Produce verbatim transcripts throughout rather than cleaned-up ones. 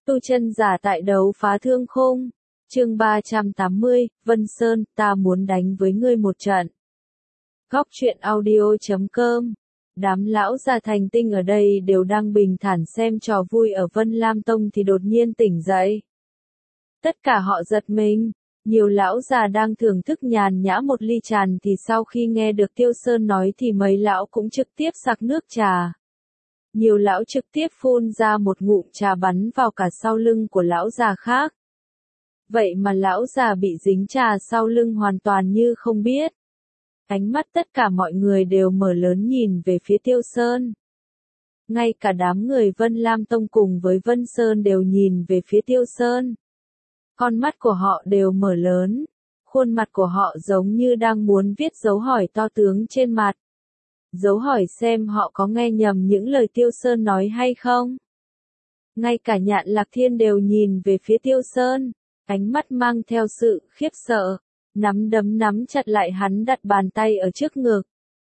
Tu chân giả tại đấu phá thương khung. Chương ba trăm tám mươi, Vân Sơn, ta muốn đánh với ngươi một trận. Góc truyện audio chấm com. Đám lão già thành tinh ở đây đều đang bình thản xem trò vui ở Vân Lam Tông thì đột nhiên tỉnh dậy. Tất cả họ giật mình. Nhiều lão già đang thưởng thức nhàn nhã một ly tràn thì sau khi nghe được Tiêu Sơn nói thì mấy lão cũng trực tiếp sặc nước trà. Nhiều lão trực tiếp phun ra một ngụm trà bắn vào cả sau lưng của lão già khác. Vậy mà lão già bị dính trà sau lưng hoàn toàn như không biết. Ánh mắt tất cả mọi người đều mở lớn nhìn về phía Tiêu Sơn. Ngay cả đám người Vân Lam Tông cùng với Vân Sơn đều nhìn về phía Tiêu Sơn. Con mắt của họ đều mở lớn. Khuôn mặt của họ giống như đang muốn viết dấu hỏi to tướng trên mặt. Dấu hỏi xem họ có nghe nhầm những lời Tiêu Sơn nói hay không. Ngay cả Nhạn Lạc Thiên đều nhìn về phía Tiêu Sơn, ánh mắt mang theo sự khiếp sợ, nắm đấm nắm chặt lại hắn đặt bàn tay ở trước ngực.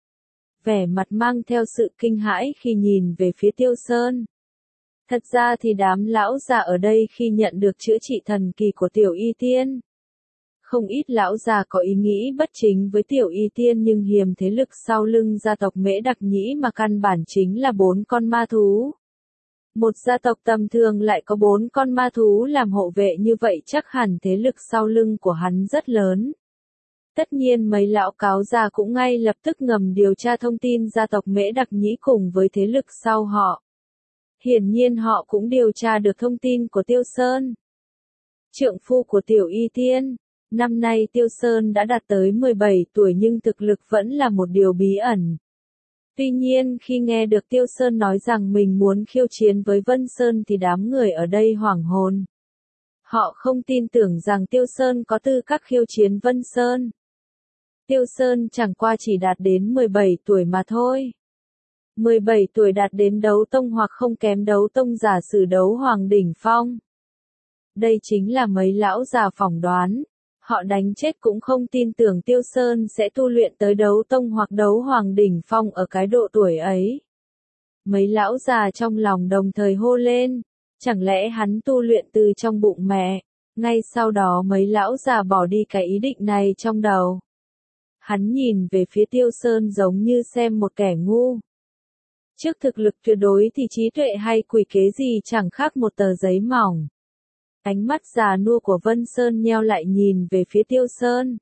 Vẻ mặt mang theo sự kinh hãi khi nhìn về phía Tiêu Sơn. Thật ra thì đám lão già ở đây khi nhận được chữa trị thần kỳ của Tiểu Y Tiên. Không ít lão già có ý nghĩ bất chính với Tiểu Y Tiên nhưng hiềm thế lực sau lưng gia tộc Mễ Đặc Nhĩ mà căn bản chính là bốn con ma thú. Một gia tộc tầm thường lại có bốn con ma thú làm hộ vệ như vậy chắc hẳn thế lực sau lưng của hắn rất lớn. Tất nhiên mấy lão cáo già cũng ngay lập tức ngầm điều tra thông tin gia tộc Mễ Đặc Nhĩ cùng với thế lực sau họ. Hiển nhiên họ cũng điều tra được thông tin của Tiêu Sơn. Trượng phu của Tiểu Y Tiên. Năm nay Tiêu Sơn đã đạt tới mười bảy tuổi nhưng thực lực vẫn là một điều bí ẩn. Tuy nhiên khi nghe được Tiêu Sơn nói rằng mình muốn khiêu chiến với Vân Sơn thì đám người ở đây hoảng hồn. Họ không tin tưởng rằng Tiêu Sơn có tư cách khiêu chiến Vân Sơn. Tiêu Sơn chẳng qua chỉ đạt đến mười bảy tuổi mà thôi. mười bảy tuổi đạt đến đấu tông hoặc không kém đấu tông giả sử đấu hoàng đỉnh phong. Đây chính là mấy lão già phỏng đoán. Họ đánh chết cũng không tin tưởng Tiêu Sơn sẽ tu luyện tới đấu tông hoặc đấu hoàng đỉnh phong ở cái độ tuổi ấy. Mấy lão già trong lòng đồng thời hô lên, chẳng lẽ hắn tu luyện từ trong bụng mẹ? Ngay sau đó mấy lão già bỏ đi cái ý định này trong đầu. Hắn nhìn về phía Tiêu Sơn giống như xem một kẻ ngu. Trước thực lực tuyệt đối thì trí tuệ hay quỷ kế gì chẳng khác một tờ giấy mỏng. Ánh mắt già nua của Vân Sơn nheo lại nhìn về phía Tiêu Sơn.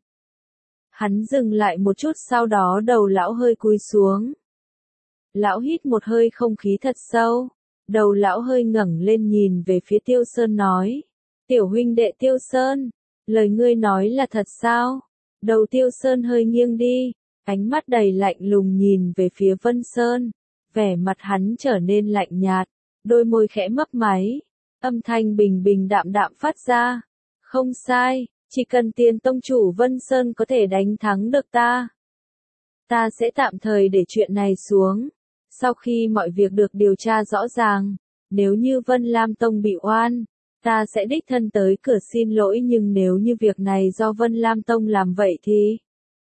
Hắn dừng lại một chút sau đó đầu lão hơi cúi xuống. Lão hít một hơi không khí thật sâu. Đầu lão hơi ngẩng lên nhìn về phía Tiêu Sơn nói. Tiểu huynh đệ Tiêu Sơn, lời ngươi nói là thật sao? Đầu Tiêu Sơn hơi nghiêng đi. Ánh mắt đầy lạnh lùng nhìn về phía Vân Sơn. Vẻ mặt hắn trở nên lạnh nhạt. Đôi môi khẽ mấp máy. Âm thanh bình bình đạm đạm phát ra. Không sai, chỉ cần tiền tông chủ Vân Sơn có thể đánh thắng được ta. Ta sẽ tạm thời để chuyện này xuống. Sau khi mọi việc được điều tra rõ ràng, nếu như Vân Lam Tông bị oan, ta sẽ đích thân tới cửa xin lỗi nhưng nếu như việc này do Vân Lam Tông làm vậy thì...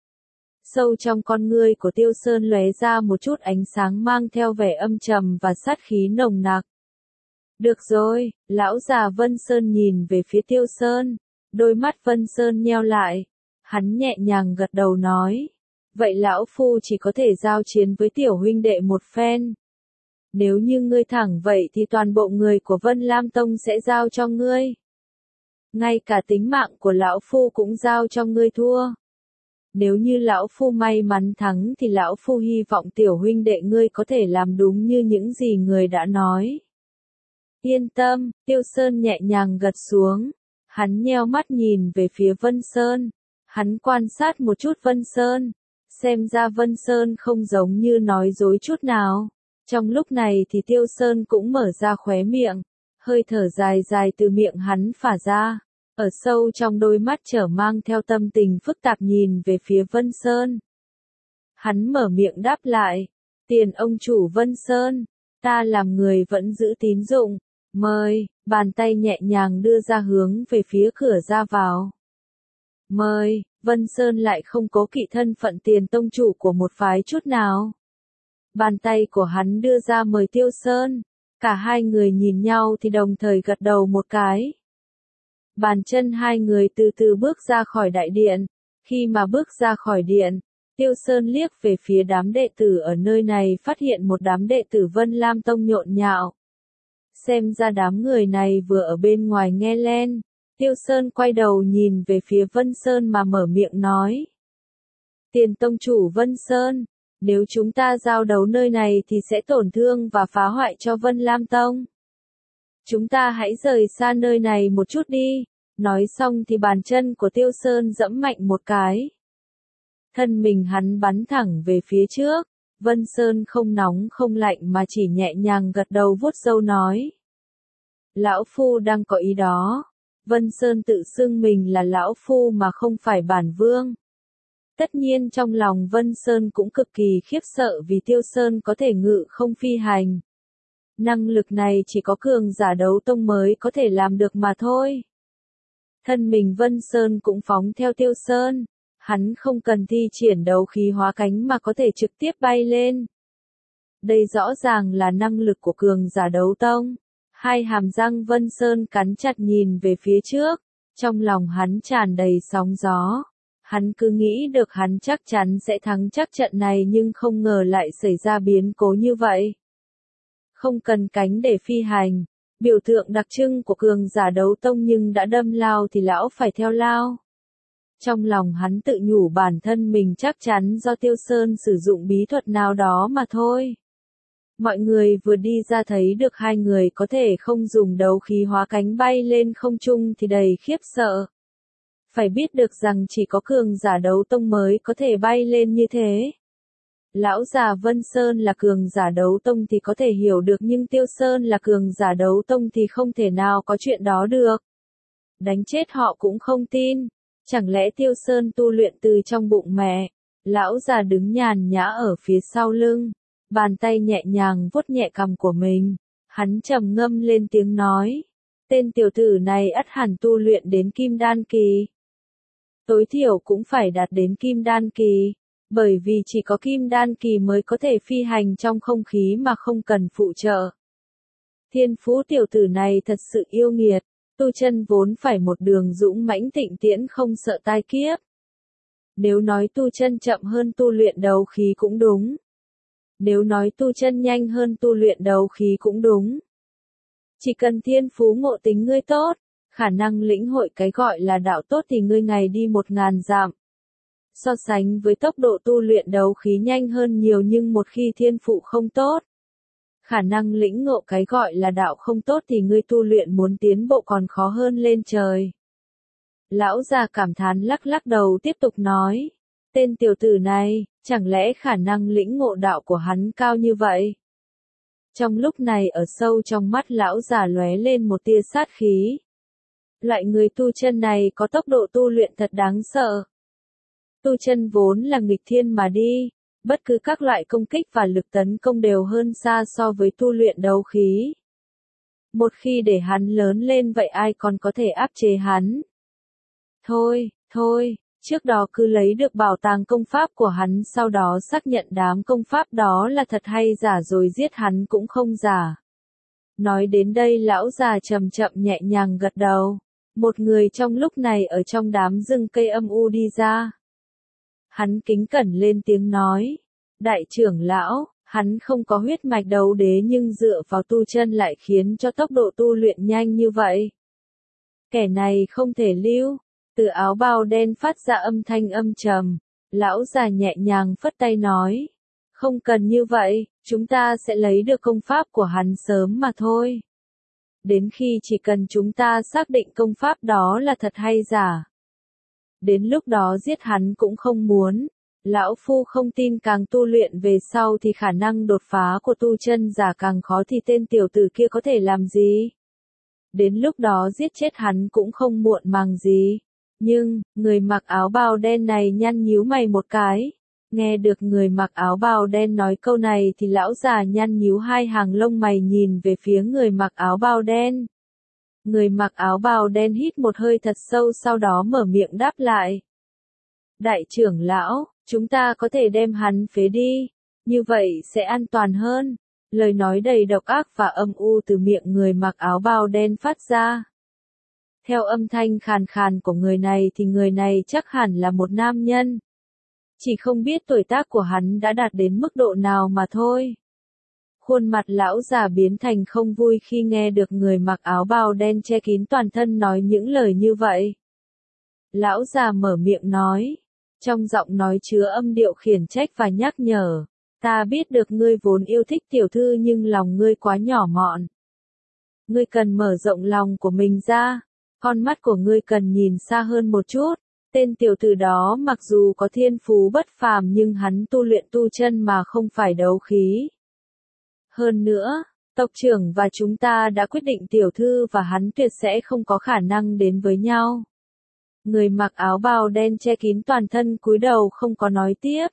Sâu trong con ngươi của Tiêu Sơn lóe ra một chút ánh sáng mang theo vẻ âm trầm và sát khí nồng nặc. Được rồi, lão già Vân Sơn nhìn về phía Tiêu Sơn, đôi mắt Vân Sơn nheo lại, hắn nhẹ nhàng gật đầu nói, vậy lão phu chỉ có thể giao chiến với tiểu huynh đệ một phen. Nếu như ngươi thẳng vậy thì toàn bộ người của Vân Lam Tông sẽ giao cho ngươi. Ngay cả tính mạng của lão phu cũng giao cho ngươi thua. Nếu như lão phu may mắn thắng thì lão phu hy vọng tiểu huynh đệ ngươi có thể làm đúng như những gì người đã nói. Yên tâm, Tiêu Sơn nhẹ nhàng gật xuống. Hắn nheo mắt nhìn về phía Vân Sơn. Hắn quan sát một chút Vân Sơn. Xem ra Vân Sơn không giống như nói dối chút nào. Trong lúc này thì Tiêu Sơn cũng mở ra khóe miệng. Hơi thở dài dài từ miệng hắn phả ra. Ở sâu trong đôi mắt trở mang theo tâm tình phức tạp nhìn về phía Vân Sơn. Hắn mở miệng đáp lại. Tiền ông chủ Vân Sơn. Ta làm người vẫn giữ tín dụng. Mời, bàn tay nhẹ nhàng đưa ra hướng về phía cửa ra vào. Mời, Vân Sơn lại không cố kỵ thân phận tiền tông chủ của một phái chút nào. Bàn tay của hắn đưa ra mời Tiêu Sơn. Cả hai người nhìn nhau thì đồng thời gật đầu một cái. Bàn chân hai người từ từ bước ra khỏi đại điện. Khi mà bước ra khỏi điện, Tiêu Sơn liếc về phía đám đệ tử ở nơi này, phát hiện một đám đệ tử Vân Lam Tông nhộn nhạo. Xem ra đám người này vừa ở bên ngoài nghe lén. Tiêu Sơn quay đầu nhìn về phía Vân Sơn mà mở miệng nói. Tiền tông chủ Vân Sơn, nếu chúng ta giao đấu nơi này thì sẽ tổn thương và phá hoại cho Vân Lam Tông. Chúng ta hãy rời xa nơi này một chút đi. Nói xong thì bàn chân của Tiêu Sơn giẫm mạnh một cái. Thân mình hắn bắn thẳng về phía trước. Vân Sơn không nóng không lạnh mà chỉ nhẹ nhàng gật đầu vuốt râu nói. Lão Phu đang có ý đó. Vân Sơn tự xưng mình là Lão Phu mà không phải bản vương. Tất nhiên trong lòng Vân Sơn cũng cực kỳ khiếp sợ vì Tiêu Sơn có thể ngự không phi hành. Năng lực này chỉ có cường giả đấu tông mới có thể làm được mà thôi. Thân mình Vân Sơn cũng phóng theo Tiêu Sơn. Hắn không cần thi triển đấu khí hóa cánh mà có thể trực tiếp bay lên. Đây rõ ràng là năng lực của cường giả đấu tông. Hai hàm răng Vân Sơn cắn chặt nhìn về phía trước. Trong lòng hắn tràn đầy sóng gió. Hắn cứ nghĩ được hắn chắc chắn sẽ thắng chắc trận này nhưng không ngờ lại xảy ra biến cố như vậy. Không cần cánh để phi hành. Biểu tượng đặc trưng của cường giả đấu tông nhưng đã đâm lao thì lão phải theo lao. Trong lòng hắn tự nhủ bản thân mình chắc chắn do Tiêu Sơn sử dụng bí thuật nào đó mà thôi. Mọi người vừa đi ra thấy được hai người có thể không dùng đấu khí hóa cánh bay lên không trung thì đầy khiếp sợ. Phải biết được rằng chỉ có cường giả đấu tông mới có thể bay lên như thế. Lão già Vân Sơn là cường giả đấu tông thì có thể hiểu được nhưng Tiêu Sơn là cường giả đấu tông thì không thể nào có chuyện đó được. Đánh chết họ cũng không tin. Chẳng lẽ Tiêu Sơn tu luyện từ trong bụng mẹ? Lão già đứng nhàn nhã ở phía sau lưng. Bàn tay nhẹ nhàng vuốt nhẹ cằm của mình. Hắn trầm ngâm lên tiếng nói. Tên tiểu tử này ắt hẳn tu luyện đến kim đan kỳ. Tối thiểu cũng phải đạt đến kim đan kỳ. Bởi vì chỉ có kim đan kỳ mới có thể phi hành trong không khí mà không cần phụ trợ. Thiên phú tiểu tử này thật sự yêu nghiệt. Tu chân vốn phải một đường dũng mãnh thịnh tiễn không sợ tai kiếp. Nếu nói tu chân chậm hơn tu luyện đấu khí cũng đúng. Nếu nói tu chân nhanh hơn tu luyện đấu khí cũng đúng. Chỉ cần thiên phú ngộ tính ngươi tốt, khả năng lĩnh hội cái gọi là đạo tốt thì ngươi ngày đi một ngàn dặm. So sánh với tốc độ tu luyện đấu khí nhanh hơn nhiều nhưng một khi thiên phụ không tốt, khả năng lĩnh ngộ cái gọi là đạo không tốt thì ngươi tu luyện muốn tiến bộ còn khó hơn lên trời. Lão già cảm thán lắc lắc đầu tiếp tục nói, tên tiểu tử này, chẳng lẽ khả năng lĩnh ngộ đạo của hắn cao như vậy? Trong lúc này ở sâu trong mắt lão già lóe lên một tia sát khí. Loại người tu chân này có tốc độ tu luyện thật đáng sợ. Tu chân vốn là nghịch thiên mà đi, bất cứ các loại công kích và lực tấn công đều hơn xa so với tu luyện đấu khí. Một khi để hắn lớn lên vậy ai còn có thể áp chế hắn? Thôi, thôi, trước đó cứ lấy được bảo tàng công pháp của hắn sau đó xác nhận đám công pháp đó là thật hay giả rồi giết hắn cũng không giả. Nói đến đây lão già chậm chậm nhẹ nhàng gật đầu. Một người trong lúc này ở trong đám rừng cây âm u đi ra. Hắn kính cẩn lên tiếng nói. Đại trưởng lão, hắn không có huyết mạch đấu đế nhưng dựa vào tu chân lại khiến cho tốc độ tu luyện nhanh như vậy. Kẻ này không thể lưu. Từ áo bào đen phát ra âm thanh âm trầm. Lão già nhẹ nhàng phất tay nói. Không cần như vậy, chúng ta sẽ lấy được công pháp của hắn sớm mà thôi. Đến khi chỉ cần chúng ta xác định công pháp đó là thật hay giả. Đến lúc đó giết hắn cũng không muốn. Lão Phu không tin càng tu luyện về sau thì khả năng đột phá của tu chân giả càng khó thì tên tiểu tử kia có thể làm gì. Đến lúc đó giết chết hắn cũng không muộn màng gì. Nhưng, người mặc áo bào đen này nhăn nhíu mày một cái. Nghe được người mặc áo bào đen nói câu này thì lão già nhăn nhíu hai hàng lông mày nhìn về phía người mặc áo bào đen. Người mặc áo bào đen hít một hơi thật sâu sau đó mở miệng đáp lại. Đại trưởng lão, chúng ta có thể đem hắn phế đi, như vậy sẽ an toàn hơn. Lời nói đầy độc ác và âm u từ miệng người mặc áo bào đen phát ra. Theo âm thanh khàn khàn của người này thì người này chắc hẳn là một nam nhân. Chỉ không biết tuổi tác của hắn đã đạt đến mức độ nào mà thôi. Khuôn mặt lão già biến thành không vui khi nghe được người mặc áo bào đen che kín toàn thân nói những lời như vậy. Lão già mở miệng nói, trong giọng nói chứa âm điệu khiển trách và nhắc nhở. Ta biết được ngươi vốn yêu thích tiểu thư nhưng lòng ngươi quá nhỏ mọn. Ngươi cần mở rộng lòng của mình ra, con mắt của ngươi cần nhìn xa hơn một chút. Tên tiểu tử đó mặc dù có thiên phú bất phàm nhưng hắn tu luyện tu chân mà không phải đấu khí. Hơn nữa, tộc trưởng và chúng ta đã quyết định tiểu thư và hắn tuyệt sẽ không có khả năng đến với nhau. Người mặc áo bào đen che kín toàn thân cúi đầu không có nói tiếp.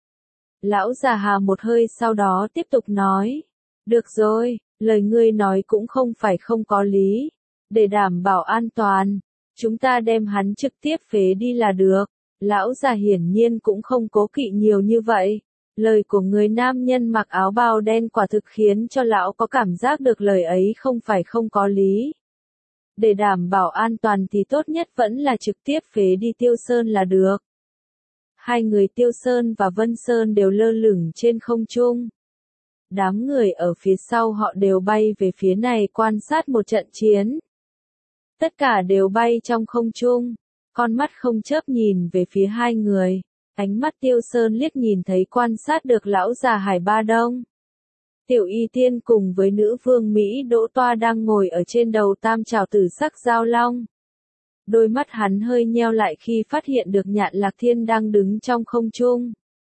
Lão già hà một hơi sau đó tiếp tục nói. Được rồi, lời ngươi nói cũng không phải không có lý. Để đảm bảo an toàn, chúng ta đem hắn trực tiếp phế đi là được. Lão già hiển nhiên cũng không cố kỵ nhiều như vậy. Lời của người nam nhân mặc áo bào đen quả thực khiến cho lão có cảm giác được lời ấy không phải không có lý. Để đảm bảo an toàn thì tốt nhất vẫn là trực tiếp phế đi Tiêu Sơn là được. Hai người Tiêu Sơn và Vân Sơn đều lơ lửng trên không trung. Đám người ở phía sau họ đều bay về phía này quan sát một trận chiến. Tất cả đều bay trong không trung, con mắt không chớp nhìn về phía hai người. Ánh mắt Tiêu Sơn liếc nhìn thấy quan sát được lão già Hải Ba Đông. Tiểu Y Tiên cùng với nữ vương Mỹ Đỗ Toa đang ngồi ở trên đầu tam trảo tử sắc giao long. Đôi mắt hắn hơi nheo lại khi phát hiện được Nhạn Lạc Thiên đang đứng trong không trung.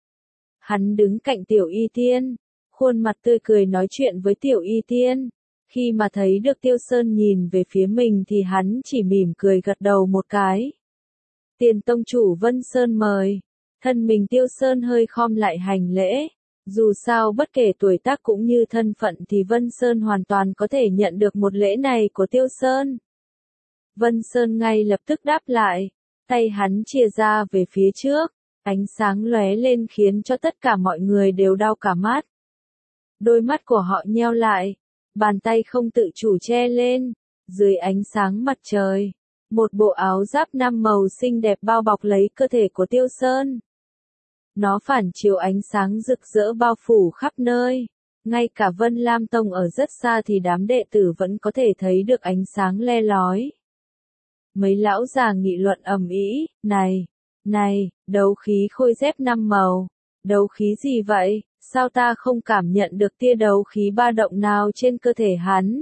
Hắn đứng cạnh Tiểu Y Tiên, khuôn mặt tươi cười nói chuyện với Tiểu Y Tiên. Khi mà thấy được Tiêu Sơn nhìn về phía mình thì hắn chỉ mỉm cười gật đầu một cái. Tiền tông chủ Vân Sơn mời. Thân mình Tiêu Sơn hơi khom lại hành lễ. Dù sao bất kể tuổi tác cũng như thân phận thì Vân Sơn hoàn toàn có thể nhận được một lễ này của Tiêu Sơn. Vân Sơn ngay lập tức đáp lại, tay hắn chìa ra về phía trước, ánh sáng lóe lên khiến cho tất cả mọi người đều đau cả mắt. Đôi mắt của họ nheo lại, bàn tay không tự chủ che lên, dưới ánh sáng mặt trời, một bộ áo giáp năm màu xinh đẹp bao bọc lấy cơ thể của Tiêu Sơn. Nó phản chiếu ánh sáng rực rỡ bao phủ khắp nơi, ngay cả Vân Lam Tông ở rất xa thì đám đệ tử vẫn có thể thấy được ánh sáng le lói. Mấy lão già nghị luận ầm ĩ, này, này, đấu khí khôi giáp năm màu, đấu khí gì vậy, sao ta không cảm nhận được tia đấu khí ba động nào trên cơ thể hắn?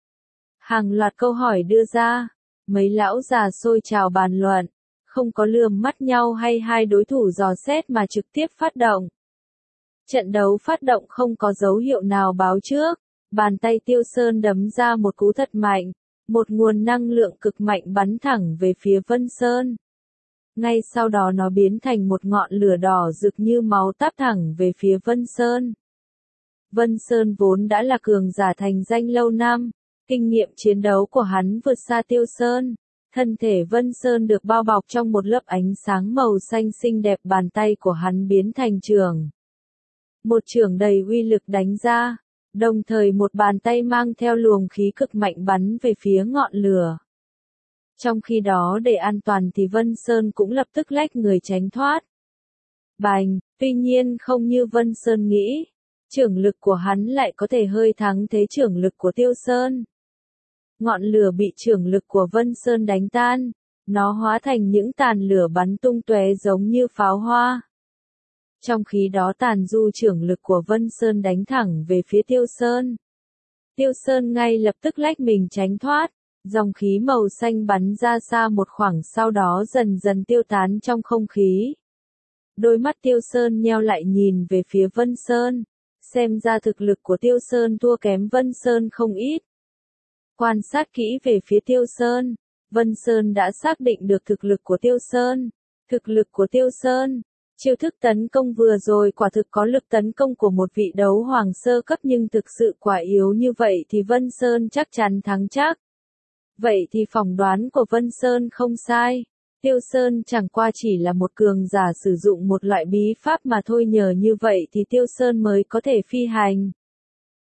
Hàng loạt câu hỏi đưa ra, mấy lão già xôi trào bàn luận, không có lườm mắt nhau hay hai đối thủ dò xét mà trực tiếp phát động. Trận đấu phát động không có dấu hiệu nào báo trước, bàn tay Tiêu Sơn đấm ra một cú thật mạnh. Một nguồn năng lượng cực mạnh bắn thẳng về phía Vân Sơn. Ngay sau đó nó biến thành một ngọn lửa đỏ rực như máu táp thẳng về phía Vân Sơn. Vân Sơn vốn đã là cường giả thành danh lâu năm, kinh nghiệm chiến đấu của hắn vượt xa Tiêu Sơn. Thân thể Vân Sơn được bao bọc trong một lớp ánh sáng màu xanh xinh đẹp, bàn tay của hắn biến thành chưởng. Một chưởng đầy uy lực đánh ra. Đồng thời một bàn tay mang theo luồng khí cực mạnh bắn về phía ngọn lửa. Trong khi đó để an toàn thì Vân Sơn cũng lập tức lách người tránh thoát. Bành, tuy nhiên không như Vân Sơn nghĩ, chưởng lực của hắn lại có thể hơi thắng thế chưởng lực của Tiêu Sơn. Ngọn lửa bị chưởng lực của Vân Sơn đánh tan, nó hóa thành những tàn lửa bắn tung tóe giống như pháo hoa. Trong khi đó tàn du chưởng lực của Vân Sơn đánh thẳng về phía Tiêu Sơn. Tiêu Sơn ngay lập tức lách mình tránh thoát, dòng khí màu xanh bắn ra xa một khoảng sau đó dần dần tiêu tán trong không khí. Đôi mắt Tiêu Sơn nheo lại nhìn về phía Vân Sơn, xem ra thực lực của Tiêu Sơn thua kém Vân Sơn không ít. Quan sát kỹ về phía Tiêu Sơn, Vân Sơn đã xác định được thực lực của Tiêu Sơn. Thực lực của Tiêu Sơn. Chiêu thức tấn công vừa rồi quả thực có lực tấn công của một vị đấu hoàng sơ cấp nhưng thực sự quả yếu như vậy thì Vân Sơn chắc chắn thắng chắc. Vậy thì phỏng đoán của Vân Sơn không sai. Tiêu Sơn chẳng qua chỉ là một cường giả sử dụng một loại bí pháp mà thôi, nhờ như vậy thì Tiêu Sơn mới có thể phi hành.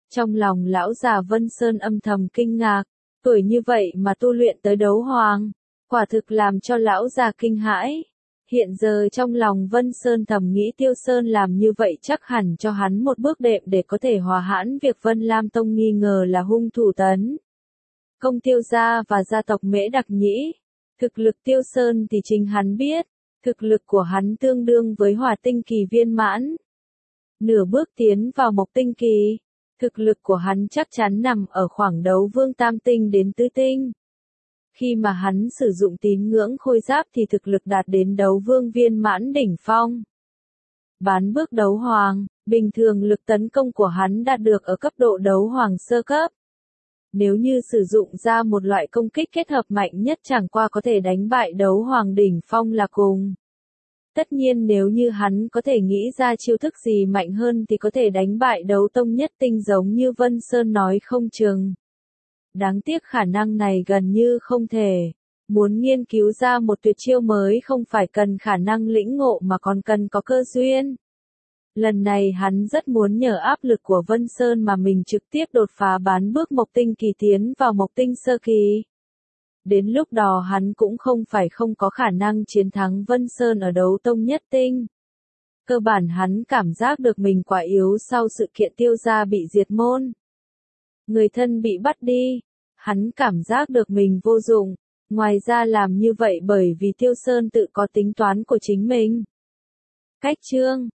Trong lòng lão già Vân Sơn âm thầm kinh ngạc, tuổi như vậy mà tu luyện tới đấu hoàng, quả thực làm cho lão già kinh hãi. Hiện giờ trong lòng Vân Sơn thầm nghĩ Tiêu Sơn làm như vậy chắc hẳn cho hắn một bước đệm để có thể hòa hãn việc Vân Lam Tông nghi ngờ là hung thủ tấn công Tiêu gia và gia tộc Mễ Đặc Nhĩ. Thực lực Tiêu Sơn thì chính hắn biết, thực lực của hắn tương đương với Hỏa Tinh Kỳ viên mãn. Nửa bước tiến vào Mộc Tinh Kỳ, thực lực của hắn chắc chắn nằm ở khoảng đấu vương tam tinh đến tứ tinh. Khi mà hắn sử dụng tín ngưỡng khôi giáp thì thực lực đạt đến đấu vương viên mãn đỉnh phong. Bán bước đấu hoàng, bình thường lực tấn công của hắn đạt được ở cấp độ đấu hoàng sơ cấp. Nếu như sử dụng ra một loại công kích kết hợp mạnh nhất chẳng qua có thể đánh bại đấu hoàng đỉnh phong là cùng. Tất nhiên nếu như hắn có thể nghĩ ra chiêu thức gì mạnh hơn thì có thể đánh bại đấu tông nhất tinh giống như Vân Sơn nói không chừng. Đáng tiếc khả năng này gần như không thể. Muốn nghiên cứu ra một tuyệt chiêu mới không phải cần khả năng lĩnh ngộ mà còn cần có cơ duyên. Lần này hắn rất muốn nhờ áp lực của Vân Sơn mà mình trực tiếp đột phá bán bước Mộc Tinh Kỳ tiến vào Mộc Tinh Sơ Kỳ. Đến lúc đó hắn cũng không phải không có khả năng chiến thắng Vân Sơn ở đấu tông nhất tinh. Cơ bản hắn cảm giác được mình quá yếu sau sự kiện Tiêu gia bị diệt môn. Người thân bị bắt đi, hắn cảm giác được mình vô dụng, ngoài ra làm như vậy bởi vì Tiêu Sơn tự có tính toán của chính mình. Cách chương